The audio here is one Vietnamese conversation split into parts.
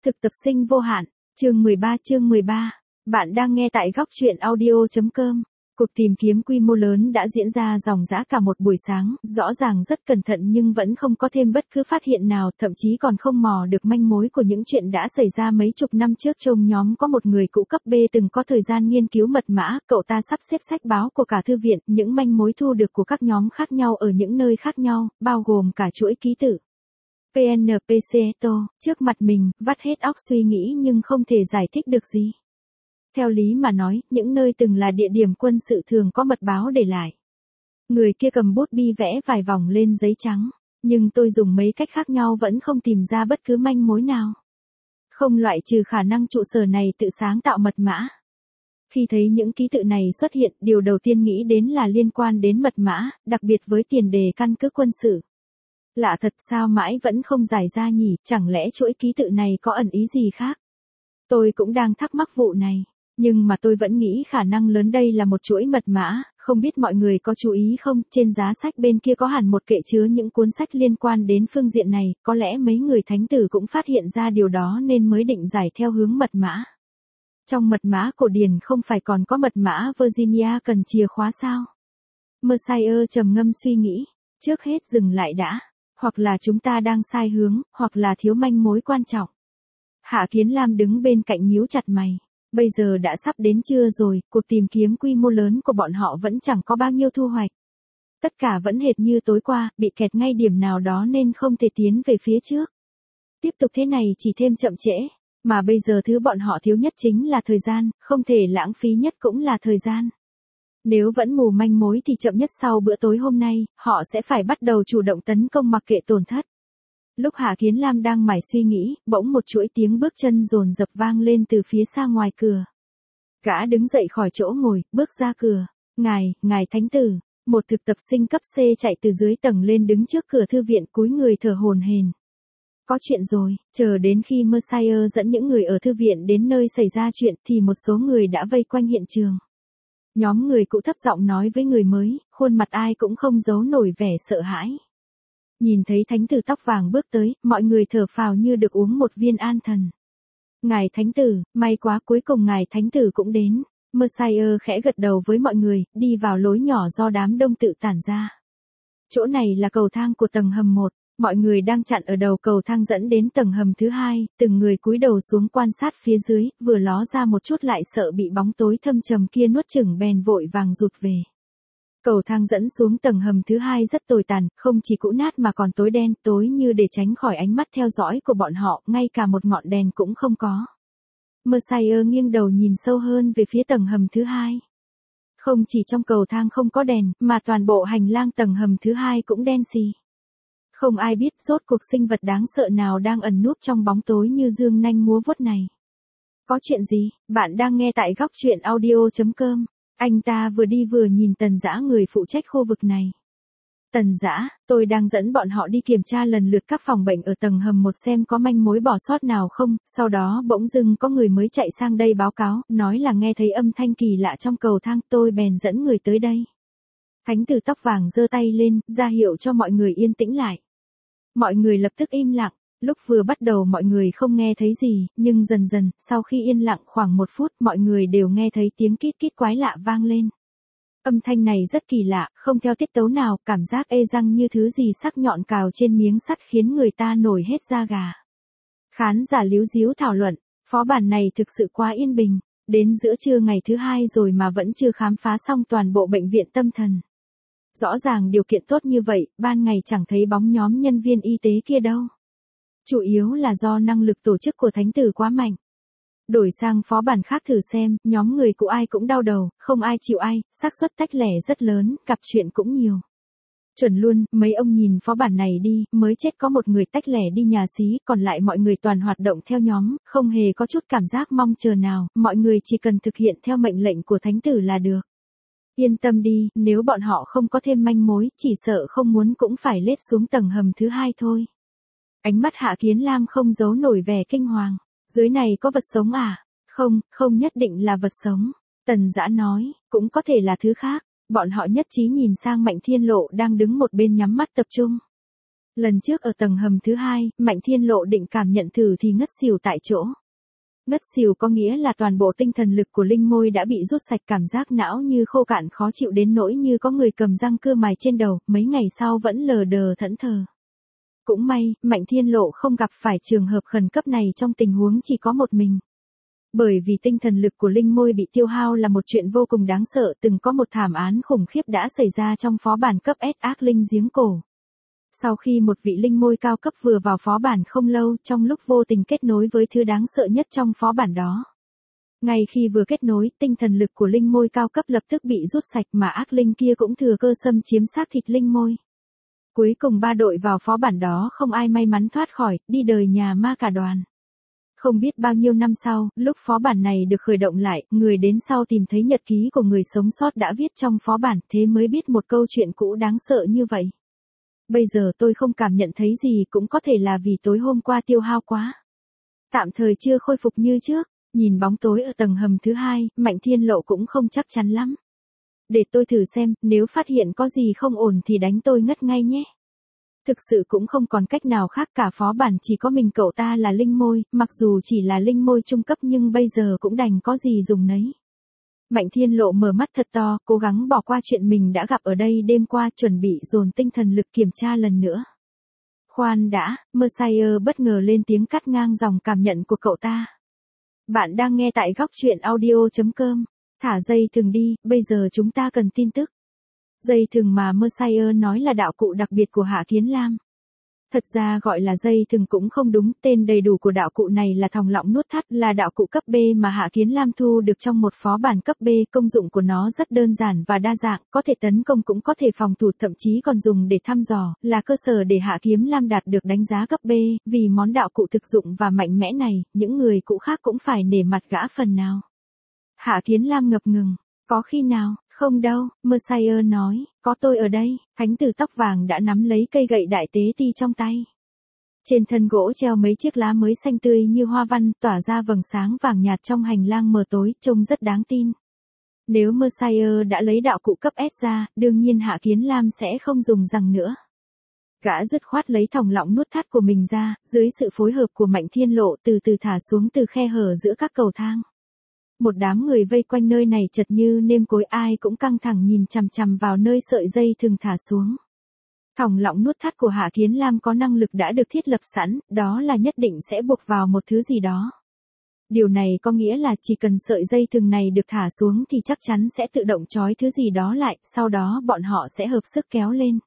Thực tập sinh vô hạn, chương 13. Bạn đang nghe tại góc truyện audio.com. Cuộc tìm kiếm quy mô lớn đã diễn ra ròng rã cả một buổi sáng, rõ ràng rất cẩn thận nhưng vẫn không có thêm bất cứ phát hiện nào, thậm chí còn không mò được manh mối của những chuyện đã xảy ra mấy chục năm trước. Trong nhóm có một người cũ cấp B từng có thời gian nghiên cứu mật mã, cậu ta sắp xếp sách báo của cả thư viện, những manh mối thu được của các nhóm khác nhau ở những nơi khác nhau, bao gồm cả chuỗi ký tự PNPCeto, trước mặt mình, vắt hết óc suy nghĩ nhưng không thể giải thích được gì. Theo lý mà nói, những nơi từng là địa điểm quân sự thường có mật báo để lại. Người kia cầm bút bi vẽ vài vòng lên giấy trắng, nhưng tôi dùng mấy cách khác nhau vẫn không tìm ra bất cứ manh mối nào. Không loại trừ khả năng trụ sở này tự sáng tạo mật mã. Khi thấy những ký tự này xuất hiện, điều đầu tiên nghĩ đến là liên quan đến mật mã, đặc biệt với tiền đề căn cứ quân sự. Lạ thật, sao mãi vẫn không giải ra nhỉ, chẳng lẽ chuỗi ký tự này có ẩn ý gì khác? Tôi cũng đang thắc mắc vụ này, nhưng mà tôi vẫn nghĩ khả năng lớn đây là một chuỗi mật mã, không biết mọi người có chú ý không, trên giá sách bên kia có hẳn một kệ chứa những cuốn sách liên quan đến phương diện này, có lẽ mấy người thánh tử cũng phát hiện ra điều đó nên mới định giải theo hướng mật mã. Trong mật mã cổ điển không phải còn có mật mã Virginia cần chìa khóa sao? Mercier trầm ngâm suy nghĩ, trước hết dừng lại đã. Hoặc là chúng ta đang sai hướng, hoặc là thiếu manh mối quan trọng. Hạ Kiến Lam đứng bên cạnh nhíu chặt mày. Bây giờ đã sắp đến trưa rồi, cuộc tìm kiếm quy mô lớn của bọn họ vẫn chẳng có bao nhiêu thu hoạch. Tất cả vẫn hệt như tối qua, bị kẹt ngay điểm nào đó nên không thể tiến về phía trước. Tiếp tục thế này chỉ thêm chậm trễ, mà bây giờ thứ bọn họ thiếu nhất chính là thời gian, không thể lãng phí nhất cũng là thời gian. Nếu vẫn mù manh mối thì chậm nhất sau bữa tối hôm nay, họ sẽ phải bắt đầu chủ động tấn công mặc kệ tổn thất. Lúc Hạ Kiến Lam đang mải suy nghĩ, bỗng một chuỗi tiếng bước chân dồn dập vang lên từ phía xa ngoài cửa. Gã đứng dậy khỏi chỗ ngồi, bước ra cửa. Ngài thánh tử, một thực tập sinh cấp C chạy từ dưới tầng lên đứng trước cửa thư viện cúi người thở hổn hển. Có chuyện rồi, chờ đến khi Mercier dẫn những người ở thư viện đến nơi xảy ra chuyện thì một số người đã vây quanh hiện trường. Nhóm người cũ thấp giọng nói với người mới, khuôn mặt ai cũng không giấu nổi vẻ sợ hãi. Nhìn thấy thánh tử tóc vàng bước tới, mọi người thở phào như được uống một viên an thần. Ngài thánh tử, may quá cuối cùng ngài thánh tử cũng đến. Mercier khẽ gật đầu với mọi người, đi vào lối nhỏ do đám đông tự tản ra. Chỗ này là cầu thang của tầng hầm 1. Mọi người đang chặn ở đầu cầu thang dẫn đến tầng hầm thứ 2, từng người cúi đầu xuống quan sát phía dưới, vừa ló ra một chút lại sợ bị bóng tối thâm trầm kia nuốt chửng bèn vội vàng rụt về. Cầu thang dẫn xuống tầng hầm thứ 2 rất tồi tàn, không chỉ cũ nát mà còn tối đen, tối như để tránh khỏi ánh mắt theo dõi của bọn họ, ngay cả một ngọn đèn cũng không có. Mercier nghiêng đầu nhìn sâu hơn về phía tầng hầm thứ 2. Không chỉ trong cầu thang không có đèn, mà toàn bộ hành lang tầng hầm thứ 2 cũng đen xì. Không ai biết rốt cuộc sinh vật đáng sợ nào đang ẩn núp trong bóng tối như dương nanh múa vuốt này. Có chuyện gì? Bạn đang nghe tại góc truyện audio.com. Anh ta vừa đi vừa nhìn Tần Dã, người phụ trách khu vực này. Tần Dã, tôi đang dẫn bọn họ đi kiểm tra lần lượt các phòng bệnh ở tầng hầm 1 xem có manh mối bỏ sót nào không, sau đó bỗng dưng có người mới chạy sang đây báo cáo, nói là nghe thấy âm thanh kỳ lạ trong cầu thang, tôi bèn dẫn người tới đây. Thánh tử tóc vàng giơ tay lên, ra hiệu cho mọi người yên tĩnh lại. Mọi người lập tức im lặng, lúc vừa bắt đầu mọi người không nghe thấy gì, nhưng dần dần, sau khi yên lặng khoảng 1 phút mọi người đều nghe thấy tiếng kít kít quái lạ vang lên. Âm thanh này rất kỳ lạ, không theo tiết tấu nào, cảm giác ê răng như thứ gì sắc nhọn cào trên miếng sắt khiến người ta nổi hết da gà. Khán giả líu díu thảo luận, phó bản này thực sự quá yên bình, đến giữa trưa ngày thứ 2 rồi mà vẫn chưa khám phá xong toàn bộ bệnh viện tâm thần. Rõ ràng điều kiện tốt như vậy, ban ngày chẳng thấy bóng nhóm nhân viên y tế kia đâu. Chủ yếu là do năng lực tổ chức của thánh tử quá mạnh. Đổi sang phó bản khác thử xem, nhóm người của ai cũng đau đầu, không ai chịu ai, xác suất tách lẻ rất lớn, gặp chuyện cũng nhiều. Chuẩn luôn, mấy ông nhìn phó bản này đi, mới chết có một người tách lẻ đi nhà xí, còn lại mọi người toàn hoạt động theo nhóm, không hề có chút cảm giác mong chờ nào, mọi người chỉ cần thực hiện theo mệnh lệnh của thánh tử là được. Yên tâm đi, nếu bọn họ không có thêm manh mối, chỉ sợ không muốn cũng phải lết xuống tầng hầm thứ 2 thôi. Ánh mắt Hạ Kiến Lam không giấu nổi vẻ kinh hoàng. Dưới này có vật sống à? Không nhất định là vật sống. Tần Dã nói, cũng có thể là thứ khác. Bọn họ nhất trí nhìn sang Mạnh Thiên Lộ đang đứng một bên nhắm mắt tập trung. Lần trước ở tầng hầm thứ hai, Mạnh Thiên Lộ định cảm nhận thử thì ngất xỉu tại chỗ. Ngất xỉu có nghĩa là toàn bộ tinh thần lực của linh môi đã bị rút sạch, cảm giác não như khô cạn khó chịu đến nỗi như có người cầm răng cưa mài trên đầu, mấy ngày sau vẫn lờ đờ thẫn thờ. Cũng may, Mạnh Thiên Lộ không gặp phải trường hợp khẩn cấp này trong tình huống chỉ có một mình. Bởi vì tinh thần lực của linh môi bị tiêu hao là một chuyện vô cùng đáng sợ, từng có một thảm án khủng khiếp đã xảy ra trong phó bản cấp S ác linh giếng cổ. Sau khi một vị linh môi cao cấp vừa vào phó bản không lâu, trong lúc vô tình kết nối với thứ đáng sợ nhất trong phó bản đó. Ngay khi vừa kết nối, tinh thần lực của linh môi cao cấp lập tức bị rút sạch mà ác linh kia cũng thừa cơ xâm chiếm xác thịt linh môi. Cuối cùng 3 đội vào phó bản đó không ai may mắn thoát khỏi, đi đời nhà ma cả đoàn. Không biết bao nhiêu năm sau, lúc phó bản này được khởi động lại, người đến sau tìm thấy nhật ký của người sống sót đã viết trong phó bản, thế mới biết một câu chuyện cũ đáng sợ như vậy. Bây giờ tôi không cảm nhận thấy gì, cũng có thể là vì tối hôm qua tiêu hao quá. Tạm thời chưa khôi phục như trước, nhìn bóng tối ở tầng hầm thứ hai, Mạnh Thiên Lộ cũng không chắc chắn lắm. Để tôi thử xem, nếu phát hiện có gì không ổn thì đánh tôi ngất ngay nhé. Thực sự cũng không còn cách nào khác, cả phó bản chỉ có mình cậu ta là linh môi, mặc dù chỉ là linh môi trung cấp nhưng bây giờ cũng đành có gì dùng nấy. Mạnh Thiên Lộ mở mắt thật to, cố gắng bỏ qua chuyện mình đã gặp ở đây đêm qua, chuẩn bị dồn tinh thần lực kiểm tra lần nữa. Khoan đã, Messiah bất ngờ lên tiếng cắt ngang dòng cảm nhận của cậu ta. Bạn đang nghe tại góc truyện audio.com. Thả dây thừng đi, bây giờ chúng ta cần tin tức. Dây thừng mà Messiah nói là đạo cụ đặc biệt của Hạ Kiến Lam. Thật ra gọi là dây thừng cũng không đúng, tên đầy đủ của đạo cụ này là thòng lọng nuốt thắt, là đạo cụ cấp B mà Hạ Kiến Lam thu được trong một phó bản cấp B. Công dụng của nó rất đơn giản và đa dạng, có thể tấn công cũng có thể phòng thủ, thậm chí còn dùng để thăm dò, là cơ sở để Hạ Kiến Lam đạt được đánh giá cấp B. Vì món đạo cụ thực dụng và mạnh mẽ này, những người cụ khác cũng phải nể mặt gã phần nào. Hạ Kiến Lam ngập ngừng, có khi nào? Không đâu, Messiah nói, có tôi ở đây. Thánh tử tóc vàng đã nắm lấy cây gậy đại tế ti trong tay. Trên thân gỗ treo mấy chiếc lá mới xanh tươi như hoa văn, tỏa ra vầng sáng vàng nhạt trong hành lang mờ tối, trông rất đáng tin. Nếu Messiah đã lấy đạo cụ cấp S ra, đương nhiên Hạ Kiến Lam sẽ không dùng rằng nữa. Gã dứt khoát lấy thòng lọng nuốt thắt của mình ra, dưới sự phối hợp của Mạnh Thiên Lộ từ từ thả xuống từ khe hở giữa các cầu thang. Một đám người vây quanh nơi này chật như nêm cối, ai cũng căng thẳng nhìn chằm chằm vào nơi sợi dây thường thả xuống. Thòng lọng nuốt thắt của Hạ Kiến Lam có năng lực đã được thiết lập sẵn, đó là nhất định sẽ buộc vào một thứ gì đó. Điều này có nghĩa là chỉ cần sợi dây thừng này được thả xuống thì chắc chắn sẽ tự động trói thứ gì đó lại, sau đó bọn họ sẽ hợp sức kéo lên.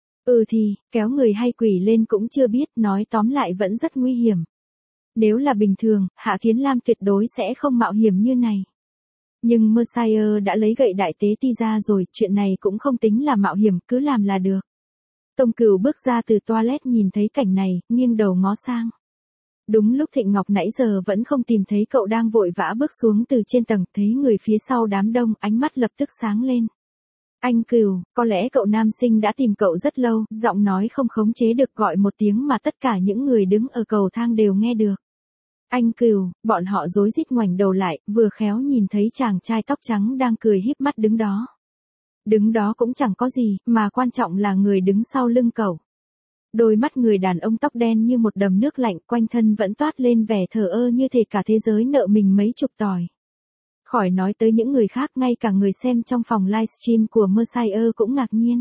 Thì, kéo người hay quỷ lên cũng chưa biết, nói tóm lại vẫn rất nguy hiểm. Nếu là bình thường, Hạ Kiến Lam tuyệt đối sẽ không mạo hiểm như này. Nhưng Messiah đã lấy gậy đại tế ti ra rồi, chuyện này cũng không tính là mạo hiểm, cứ làm là được. Tông Cửu bước ra từ toilet nhìn thấy cảnh này, nghiêng đầu ngó sang. Đúng lúc Thịnh Ngọc nãy giờ vẫn không tìm thấy cậu đang vội vã bước xuống từ trên tầng, thấy người phía sau đám đông, ánh mắt lập tức sáng lên. Anh Cửu, có lẽ cậu nam sinh đã tìm cậu rất lâu, giọng nói không khống chế được gọi một tiếng mà tất cả những người đứng ở cầu thang đều nghe được. Anh Cửu, bọn họ rối rít ngoảnh đầu lại, vừa khéo nhìn thấy chàng trai tóc trắng đang cười híp mắt đứng đó. Đứng đó cũng chẳng có gì, mà quan trọng là người đứng sau lưng cậu. Đôi mắt người đàn ông tóc đen như một đầm nước lạnh, quanh thân vẫn toát lên vẻ thờ ơ như thể cả thế giới nợ mình mấy chục tỏi. Khỏi nói tới những người khác, ngay cả người xem trong phòng livestream của Messiah cũng ngạc nhiên.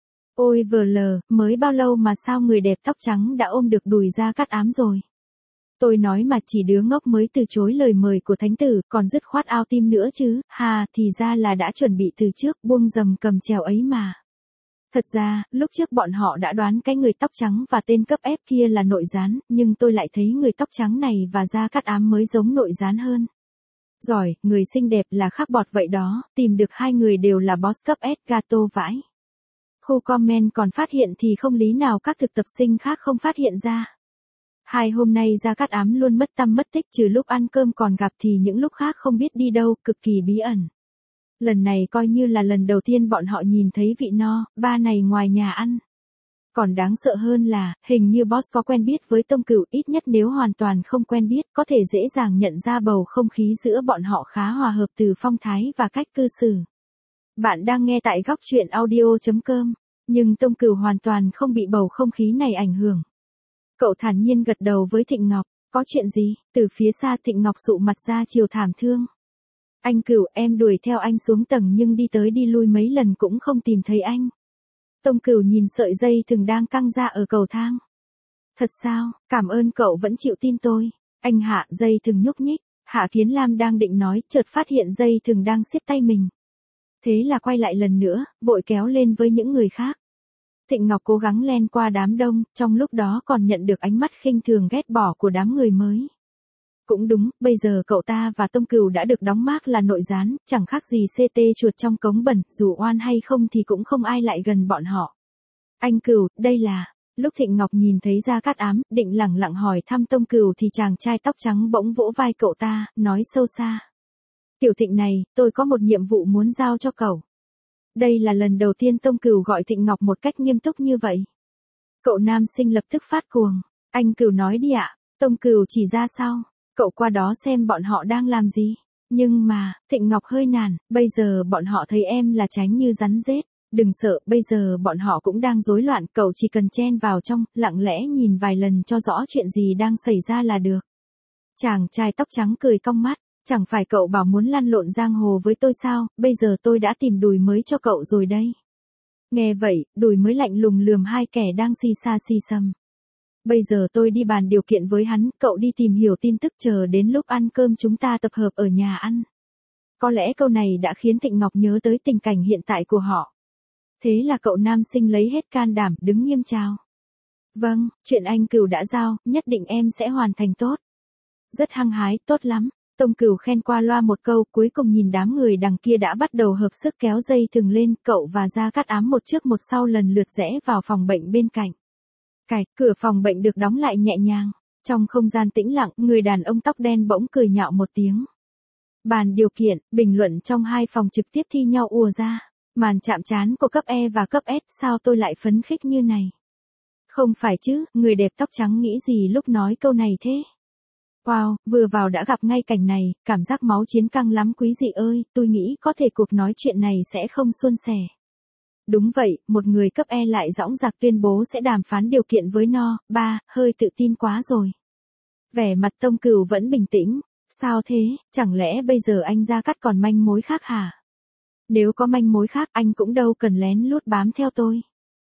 Ôi VL, mới bao lâu mà sao người đẹp tóc trắng đã ôm được đùi ra cắt ám rồi. Tôi nói mà chỉ đứa ngốc mới từ chối lời mời của thánh tử, còn dứt khoát ao tim nữa chứ, thì ra là đã chuẩn bị từ trước, buông rầm cầm chèo ấy mà. Thật ra, lúc trước bọn họ đã đoán cái người tóc trắng và tên cấp F kia là nội gián, nhưng tôi lại thấy người tóc trắng này và da cắt ám mới giống nội gián hơn. Giỏi, người xinh đẹp là khác bọt vậy đó, tìm được hai người đều là boss cấp S, gato vãi. Khu comment còn phát hiện thì không lý nào các thực tập sinh khác không phát hiện ra. Hai hôm nay Gia Cát Ám luôn mất tăm mất tích, trừ lúc ăn cơm còn gặp thì những lúc khác không biết đi đâu, cực kỳ bí ẩn. Lần này coi như là lần đầu tiên bọn họ nhìn thấy vị no, ba này ngoài nhà ăn. Còn đáng sợ hơn là, hình như boss có quen biết với Tông Cửu, ít nhất nếu hoàn toàn không quen biết, có thể dễ dàng nhận ra bầu không khí giữa bọn họ khá hòa hợp từ phong thái và cách cư xử. Bạn đang nghe tại góc truyện audio.com. Nhưng Tông Cửu hoàn toàn không bị bầu không khí này ảnh hưởng. Cậu thản nhiên gật đầu với Thịnh Ngọc, có chuyện gì? Từ phía xa Thịnh Ngọc sụ mặt ra chiều thảm thương. Anh Cửu, em đuổi theo anh xuống tầng nhưng đi tới đi lui mấy lần cũng không tìm thấy anh. Tông Cửu nhìn sợi dây thừng đang căng ra ở cầu thang. Thật sao, cảm ơn cậu vẫn chịu tin tôi. Anh hạ, dây thừng nhúc nhích. Hạ Kiến Lam đang định nói, chợt phát hiện dây thừng đang siết tay mình. Thế là quay lại lần nữa, vội kéo lên với những người khác. Thịnh Ngọc cố gắng len qua đám đông, trong lúc đó còn nhận được ánh mắt khinh thường ghét bỏ của đám người mới. Cũng đúng, bây giờ cậu ta và Tông Cửu đã được đóng mác là nội gián, chẳng khác gì CT chuột trong cống bẩn, dù oan hay không thì cũng không ai lại gần bọn họ. Anh Cửu, đây là... Lúc Thịnh Ngọc nhìn thấy Gia Cát Ám, định lẳng lặng hỏi thăm Tông Cửu thì chàng trai tóc trắng bỗng vỗ vai cậu ta, nói sâu xa. Tiểu Thịnh này, tôi có một nhiệm vụ muốn giao cho cậu. Đây là lần đầu tiên Tông Cửu gọi Thịnh Ngọc một cách nghiêm túc như vậy. Cậu nam sinh lập tức phát cuồng. Anh Cửu nói đi ạ. Tông Cửu chỉ ra sau. Cậu qua đó xem bọn họ đang làm gì. Nhưng mà, Thịnh Ngọc hơi nản, bây giờ bọn họ thấy em là tránh như rắn rết. Đừng sợ, bây giờ bọn họ cũng đang rối loạn, cậu chỉ cần chen vào trong, lặng lẽ nhìn vài lần cho rõ chuyện gì đang xảy ra là được. Chàng trai tóc trắng cười cong mắt, chẳng phải cậu bảo muốn lăn lộn giang hồ với tôi sao, bây giờ tôi đã tìm đùi mới cho cậu rồi đây. Nghe vậy, đùi mới lạnh lùng lườm hai kẻ đang xì xa xì xầm. Bây giờ tôi đi bàn điều kiện với hắn, cậu đi tìm hiểu tin tức chờ đến lúc ăn cơm chúng ta tập hợp ở nhà ăn. Có lẽ câu này đã khiến Thịnh Ngọc nhớ tới tình cảnh hiện tại của họ. Thế là cậu nam sinh lấy hết can đảm đứng nghiêm chào. Vâng, chuyện anh Cửu đã giao, nhất định em sẽ hoàn thành tốt. Rất hăng hái, tốt lắm. Tông Cửu khen qua loa một câu, cuối cùng nhìn đám người đằng kia đã bắt đầu hợp sức kéo dây thừng lên, cậu và Gia Cát Ám một trước một sau lần lượt rẽ vào phòng bệnh bên cạnh. Cửa phòng bệnh được đóng lại nhẹ nhàng. Trong không gian tĩnh lặng, người đàn ông tóc đen bỗng cười nhạo một tiếng. Bàn điều kiện, bình luận trong hai phòng trực tiếp thi nhau ùa ra. Màn chạm trán của cấp E và cấp S, sao tôi lại phấn khích như này? Không phải chứ, người đẹp tóc trắng nghĩ gì lúc nói câu này thế? Wow, vừa vào đã gặp ngay cảnh này, cảm giác máu chiến căng lắm quý dị ơi, tôi nghĩ có thể cuộc nói chuyện này sẽ không suôn sẻ. Đúng vậy, một người cấp E lại dõng dạc tuyên bố sẽ đàm phán điều kiện với No, hơi tự tin quá rồi. Vẻ mặt Tông Cửu vẫn bình tĩnh, sao thế, chẳng lẽ bây giờ anh Gia Cát còn manh mối khác hả? Nếu có manh mối khác anh cũng đâu cần lén lút bám theo tôi.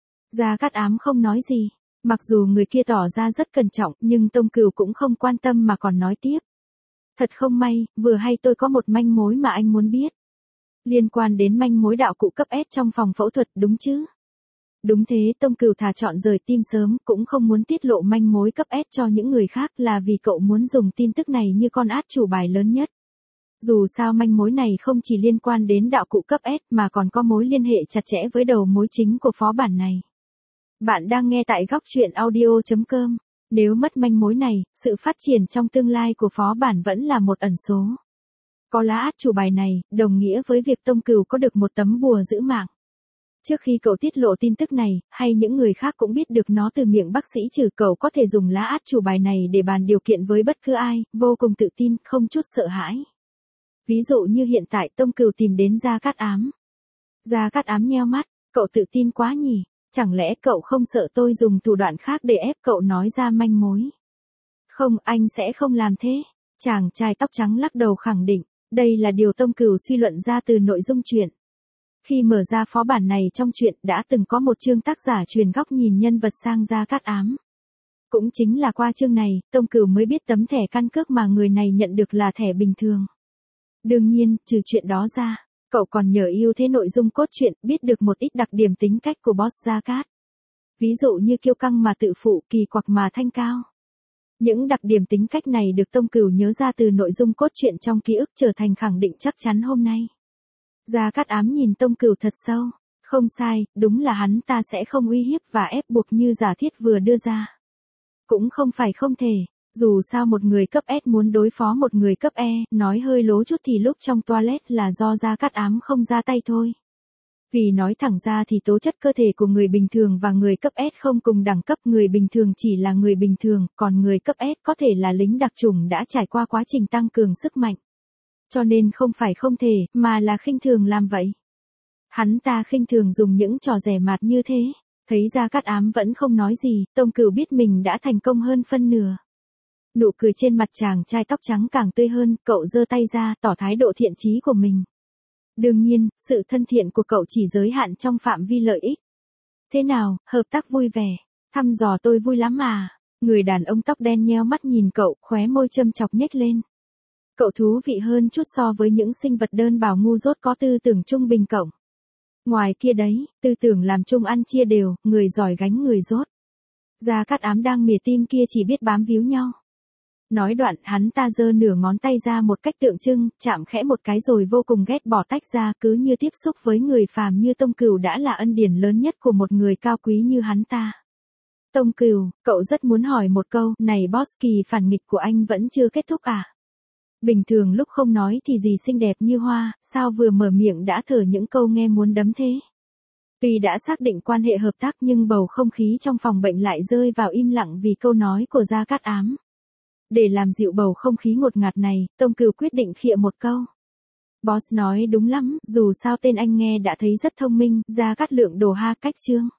Gia Cát Ám không nói gì. Mặc dù người kia tỏ ra rất cẩn trọng nhưng Tông Cửu cũng không quan tâm mà còn nói tiếp. Thật không may, vừa hay tôi có một manh mối mà anh muốn biết. Liên quan đến manh mối đạo cụ cấp S trong phòng phẫu thuật đúng chứ? Đúng thế, Tông Cửu thà chọn rời tim sớm cũng không muốn tiết lộ manh mối cấp S cho những người khác là vì cậu muốn dùng tin tức này như con át chủ bài lớn nhất. Dù sao manh mối này không chỉ liên quan đến đạo cụ cấp S mà còn có mối liên hệ chặt chẽ với đầu mối chính của phó bản này. Bạn đang nghe tại góc truyện audio.com. Nếu mất manh mối này, sự phát triển trong tương lai của phó bản vẫn là một ẩn số. Có lá át chủ bài này, đồng nghĩa với việc Tông Cửu có được một tấm bùa giữ mạng. Trước khi cậu tiết lộ tin tức này, hay những người khác cũng biết được nó từ miệng bác sĩ trừ, cậu có thể dùng lá át chủ bài này để bàn điều kiện với bất cứ ai, vô cùng tự tin, không chút sợ hãi. Ví dụ như hiện tại Tông Cửu tìm đến Gia Cát Ám. Gia Cát Ám nheo mắt, cậu tự tin quá nhỉ, chẳng lẽ cậu không sợ tôi dùng thủ đoạn khác để ép cậu nói ra manh mối? Không, anh sẽ không làm thế. Chàng trai tóc trắng lắc đầu khẳng định, đây là điều Tông Cửu suy luận ra từ nội dung truyện. Khi mở ra phó bản này trong truyện đã từng có một chương tác giả truyền góc nhìn nhân vật sang Gia Cát Ám. Cũng chính là qua chương này, Tông Cửu mới biết tấm thẻ căn cước mà người này nhận được là thẻ bình thường. Đương nhiên, trừ chuyện đó ra, cậu còn nhờ yêu thế nội dung cốt truyện, biết được một ít đặc điểm tính cách của boss Gia Cát. Ví dụ như kiêu căng mà tự phụ, kỳ quặc mà thanh cao. Những đặc điểm tính cách này được Tông Cửu nhớ ra từ nội dung cốt truyện trong ký ức trở thành khẳng định chắc chắn hôm nay. Gia Cát Ám nhìn Tông Cửu thật sâu. Không sai, đúng là hắn ta sẽ không uy hiếp và ép buộc như giả thiết vừa đưa ra. Cũng không phải không thể. Dù sao một người cấp S muốn đối phó một người cấp E, nói hơi lố chút thì lúc trong toilet là do Gia Cát Ám không ra tay thôi. Vì nói thẳng ra thì tố chất cơ thể của người bình thường và người cấp S không cùng đẳng cấp, người bình thường chỉ là người bình thường, còn người cấp S có thể là lính đặc chủng đã trải qua quá trình tăng cường sức mạnh. Cho nên không phải không thể, mà là khinh thường làm vậy. Hắn ta khinh thường dùng những trò dè mạt như thế. Thấy Gia Cát Ám vẫn không nói gì, Tông Cửu biết mình đã thành công hơn phân nửa. Nụ cười trên mặt chàng trai tóc trắng càng tươi hơn, cậu giơ tay ra, tỏ thái độ thiện chí của mình. Đương nhiên, sự thân thiện của cậu chỉ giới hạn trong phạm vi lợi ích. Thế nào, hợp tác vui vẻ, thăm dò tôi vui lắm à? Người đàn ông tóc đen nheo mắt nhìn cậu, khóe môi châm chọc nhếch lên. Cậu thú vị hơn chút so với những sinh vật đơn bào ngu dốt có tư tưởng trung bình cổng. Ngoài kia đấy, tư tưởng làm chung ăn chia đều, người giỏi gánh người dốt. Gia Cát Ám đang mỉa tim kia chỉ biết bám víu nhau. Nói đoạn, hắn ta giơ nửa ngón tay ra một cách tượng trưng, chạm khẽ một cái rồi vô cùng ghét bỏ tách ra, cứ như tiếp xúc với người phàm như Tông Cửu đã là ân điển lớn nhất của một người cao quý như hắn ta. Tông Cửu, cậu rất muốn hỏi một câu, này boss, kỳ phản nghịch của anh vẫn chưa kết thúc à? Bình thường lúc không nói thì gì xinh đẹp như hoa, sao vừa mở miệng đã thở những câu nghe muốn đấm thế? Tuy đã xác định quan hệ hợp tác nhưng bầu không khí trong phòng bệnh lại rơi vào im lặng vì câu nói của Gia Cát Ám. Để làm dịu bầu không khí ngột ngạt này, Tông Cửu quyết định khịa một câu. Boss nói đúng lắm, dù sao tên anh nghe đã thấy rất thông minh, Gia Cát Lượng đồ ha cách chương.